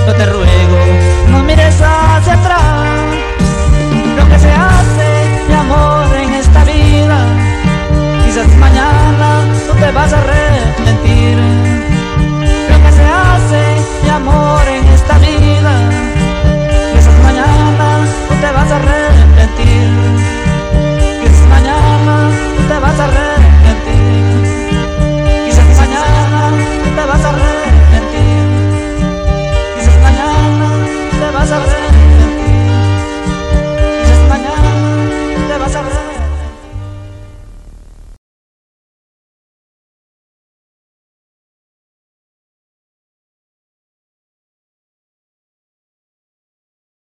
yo te ruego, no mires hacia atrás. Lo que se hace, mi amor, en esta vida, quizás mañana tú te vas a arrepentir. Lo que se hace, mi amor, en esta vida, quizás mañana tú te vas a arrepentir. Quizás mañana tú te vas a arrepentir. Quizás mañana tú te vas a arrepentir. Quizás mañana te vas a arrepentir.